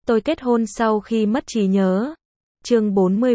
Tôi kết hôn sau khi mất trí nhớ. Chương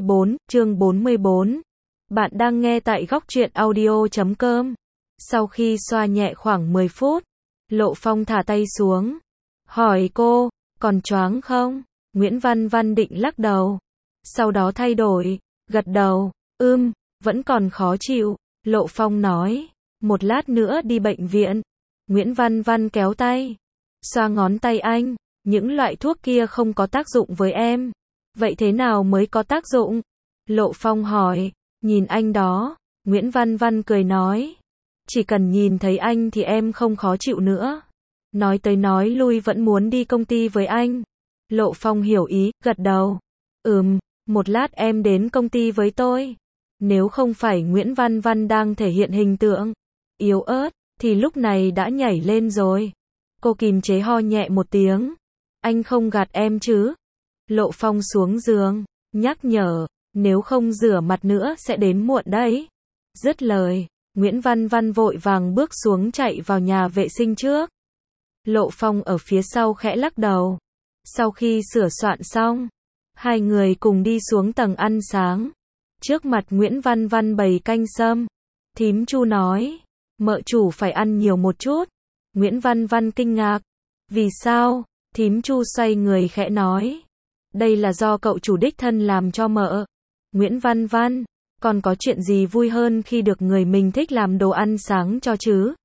44. Bạn đang nghe tại góc truyện audio.com. Sau khi xoa nhẹ khoảng 10 phút, Lộ Phong thả tay xuống. Hỏi cô, còn choáng không? Nguyễn Văn Văn định lắc đầu. Sau đó thay đổi, gật đầu. Vẫn còn khó chịu. Lộ Phong nói, một lát nữa đi bệnh viện. Nguyễn Văn Văn kéo tay, xoa ngón tay anh. Những loại thuốc kia không có tác dụng với em. Vậy thế nào mới có tác dụng? Lộ Phong hỏi. Nhìn anh đó. Nguyễn Văn Văn cười nói. Chỉ cần nhìn thấy anh thì em không khó chịu nữa. Nói tới nói lui vẫn muốn đi công ty với anh. Lộ Phong hiểu ý, gật đầu. Một lát em đến công ty với tôi. Nếu không phải Nguyễn Văn Văn đang thể hiện hình tượng yếu ớt, thì lúc này đã nhảy lên rồi. Cô kìm chế ho nhẹ một tiếng. Anh không gạt em chứ? Lộ Phong xuống giường, nhắc nhở, nếu không rửa mặt nữa sẽ đến muộn đấy. Dứt lời, Nguyễn Văn Văn vội vàng bước xuống chạy vào nhà vệ sinh trước. Lộ Phong ở phía sau khẽ lắc đầu. Sau khi sửa soạn xong, hai người cùng đi xuống tầng ăn sáng. Trước mặt Nguyễn Văn Văn bày canh sâm. Thím Chu nói, mợ chủ phải ăn nhiều một chút. Nguyễn Văn Văn kinh ngạc. Vì sao? Thím Chu xoay người khẽ nói. Đây là do cậu chủ đích thân làm cho mợ. Nguyễn Văn Văn, còn có chuyện gì vui hơn khi được người mình thích làm đồ ăn sáng cho chứ?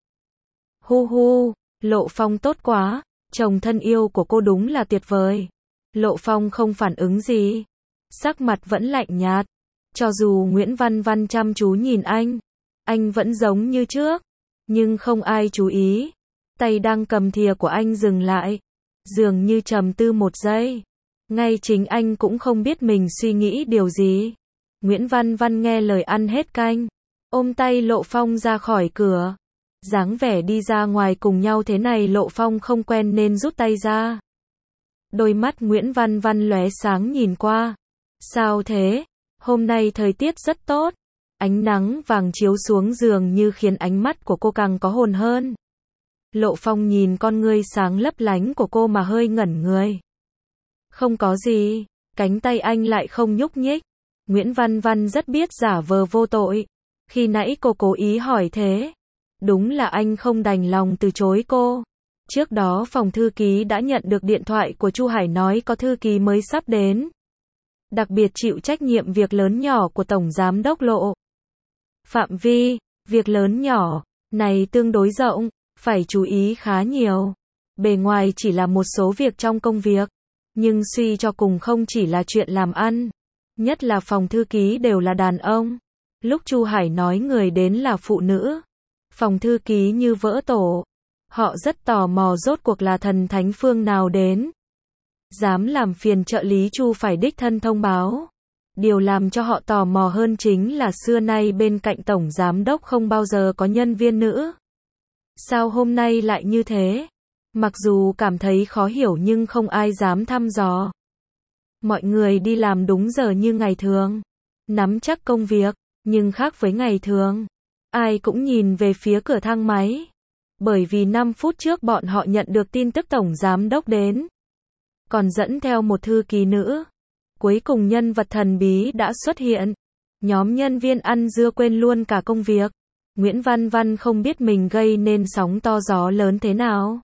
Hu, Lộ Phong tốt quá, chồng thân yêu của cô đúng là tuyệt vời. Lộ Phong không phản ứng gì, sắc mặt vẫn lạnh nhạt. Cho dù Nguyễn Văn Văn chăm chú nhìn anh vẫn giống như trước, nhưng không ai chú ý. Tay đang cầm thìa của anh dừng lại, dường như trầm tư một giây. Ngay chính anh cũng không biết mình suy nghĩ điều gì. Nguyễn Văn Văn nghe lời ăn hết canh, ôm tay Lộ Phong ra khỏi cửa. Dáng vẻ đi ra ngoài cùng nhau thế này Lộ Phong không quen nên rút tay ra. Đôi mắt Nguyễn Văn Văn lóe sáng nhìn qua. Sao thế? Hôm nay thời tiết rất tốt. Ánh nắng vàng chiếu xuống giường như khiến ánh mắt của cô càng có hồn hơn. Lộ Phong nhìn con ngươi sáng lấp lánh của cô mà hơi ngẩn người. Không có gì, cánh tay anh lại không nhúc nhích. Nguyễn Văn Văn rất biết giả vờ vô tội. Khi nãy cô cố ý hỏi thế. Đúng là anh không đành lòng từ chối cô. Trước đó phòng thư ký đã nhận được điện thoại của Chu Hải nói có thư ký mới sắp đến. Đặc biệt chịu trách nhiệm việc lớn nhỏ của Tổng Giám đốc Lộ. Phạm vi, việc lớn nhỏ, này tương đối rộng, phải chú ý khá nhiều. Bề ngoài chỉ là một số việc trong công việc, nhưng suy cho cùng không chỉ là chuyện làm ăn. Nhất là phòng thư ký đều là đàn ông. Lúc Chu Hải nói người đến là phụ nữ, phòng thư ký như vỡ tổ. Họ rất tò mò rốt cuộc là thần thánh phương nào đến. Dám làm phiền trợ lý Chu phải đích thân thông báo. Điều làm cho họ tò mò hơn chính là xưa nay bên cạnh Tổng Giám đốc không bao giờ có nhân viên nữ. Sao hôm nay lại như thế? Mặc dù cảm thấy khó hiểu nhưng không ai dám thăm dò. Mọi người đi làm đúng giờ như ngày thường, nắm chắc công việc, nhưng khác với ngày thường. Ai cũng nhìn về phía cửa thang máy. Bởi vì 5 phút trước bọn họ nhận được tin tức Tổng Giám đốc đến. Còn dẫn theo một thư ký nữ. Cuối cùng nhân vật thần bí đã xuất hiện. Nhóm nhân viên ăn dưa quên luôn cả công việc. Nguyễn Văn Văn không biết mình gây nên sóng to gió lớn thế nào.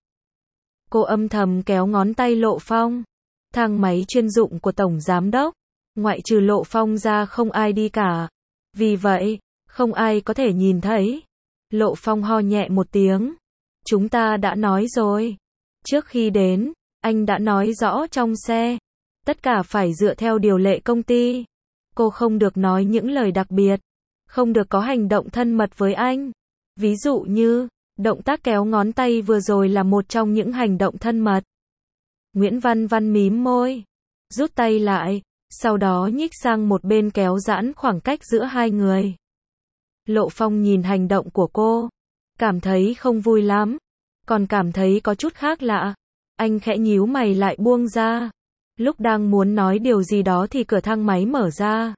Cô âm thầm kéo ngón tay Lộ Phong. Thang máy chuyên dụng của Tổng Giám đốc. Ngoại trừ Lộ Phong ra không ai đi cả. Vì vậy, không ai có thể nhìn thấy. Lộ Phong ho nhẹ một tiếng. Chúng ta đã nói rồi. Trước khi đến, anh đã nói rõ trong xe. Tất cả phải dựa theo điều lệ công ty. Cô không được nói những lời đặc biệt. Không được có hành động thân mật với anh. Ví dụ như, động tác kéo ngón tay vừa rồi là một trong những hành động thân mật. Nguyễn Văn Văn mím môi, rút tay lại, sau đó nhích sang một bên kéo giãn khoảng cách giữa hai người. Lộ Phong nhìn hành động của cô, cảm thấy không vui lắm, còn cảm thấy có chút khác lạ. Anh khẽ nhíu mày lại buông ra. Lúc đang muốn nói điều gì đó thì cửa thang máy mở ra.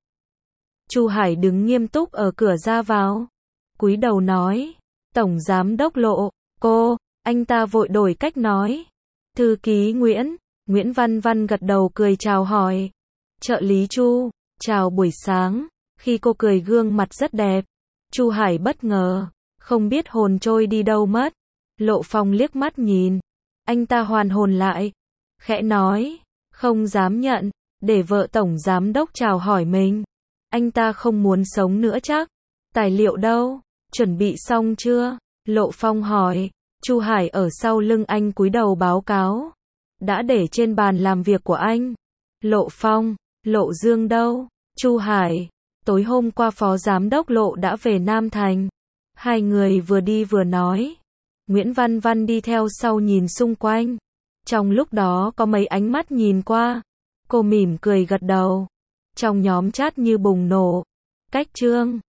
Chu Hải đứng nghiêm túc ở cửa ra vào, cúi đầu nói, Tổng Giám đốc Lộ, cô, anh ta vội đổi cách nói. Thư ký Nguyễn, Nguyễn Văn Văn gật đầu cười chào hỏi. Trợ lý Chu, chào buổi sáng. Khi cô cười gương mặt rất đẹp. Chu Hải bất ngờ, không biết hồn trôi đi đâu mất. Lộ Phong liếc mắt nhìn, anh ta hoàn hồn lại, khẽ nói, không dám nhận, để vợ tổng giám đốc chào hỏi mình. Anh ta không muốn sống nữa chắc. Tài liệu đâu? Chuẩn bị xong chưa? Lộ Phong hỏi. Chu Hải ở sau lưng anh cúi đầu báo cáo. Đã để trên bàn làm việc của anh. Lộ Phong, Lộ Dương đâu? Chu Hải, tối hôm qua phó giám đốc Lộ đã về Nam Thành. Hai người vừa đi vừa nói. Nguyễn Văn Văn đi theo sau nhìn xung quanh. Trong lúc đó có mấy ánh mắt nhìn qua. Cô mỉm cười gật đầu. Trong nhóm chat như bùng nổ. Cách chương